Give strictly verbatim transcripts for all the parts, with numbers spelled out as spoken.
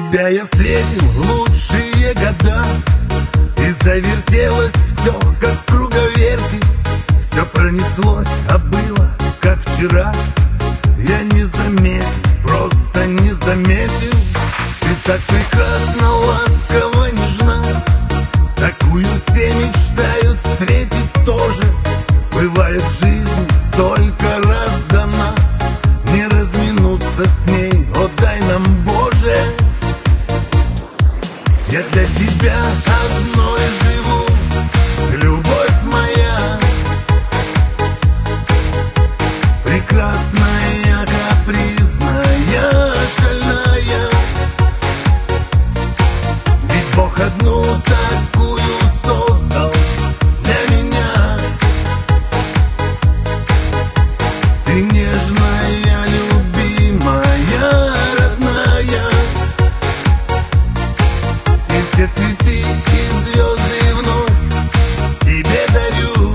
Тебя я встретил в лучшие года, и завертелось все, как в круговерти. Все пронеслось, а было, как вчера. Я не заметил, просто не заметил. Ты так прекрасна, ласкова, нежна. Такую все мечтают встретить тоже. Бывает, жизнь только раз дана, не разминуться с ней, о дай нам, Боже. Я для тебя одной живу, любовь моя, прекрасная, капризная, шальная. Ведь Бог одну такую создал для меня. Ты нежная, любимая, родная, и все цветы и звезды вновь тебе дарю.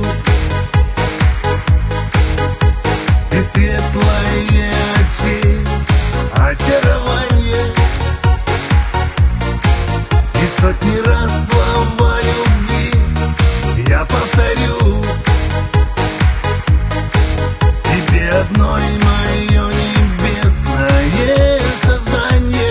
Ты светлое очей, очарование, и сотни раз слова любви я повторю. Тебе одной мое небесное создание.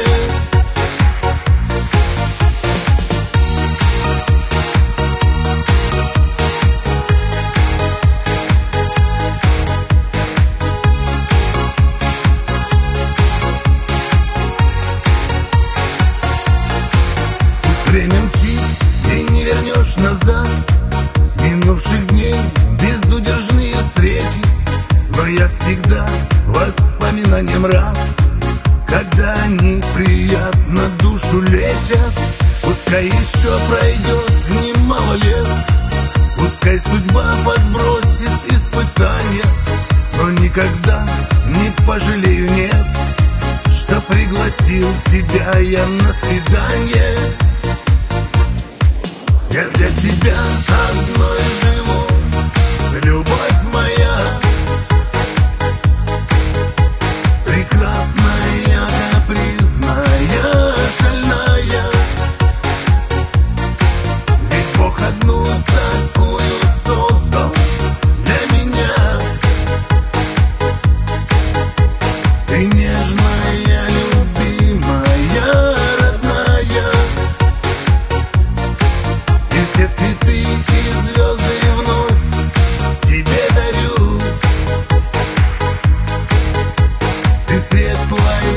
Время мчит, и не вернешь назад минувших дней безудержные встречи. Но я всегда воспоминаниям рад, когда они приятно душу лечат. Пускай еще пройдет немало лет, пускай судьба подбросит испытания, но никогда не пожалею, нет, что пригласил тебя я на свидание. Я для тебя одной живу, любовь моя, прекрасная, капризная, шальная. Ведь Бог одну такую создал для меня. Ты нежная, любимая, родная, и все цветы и звезды вновь тебе дарю. Ты светлая,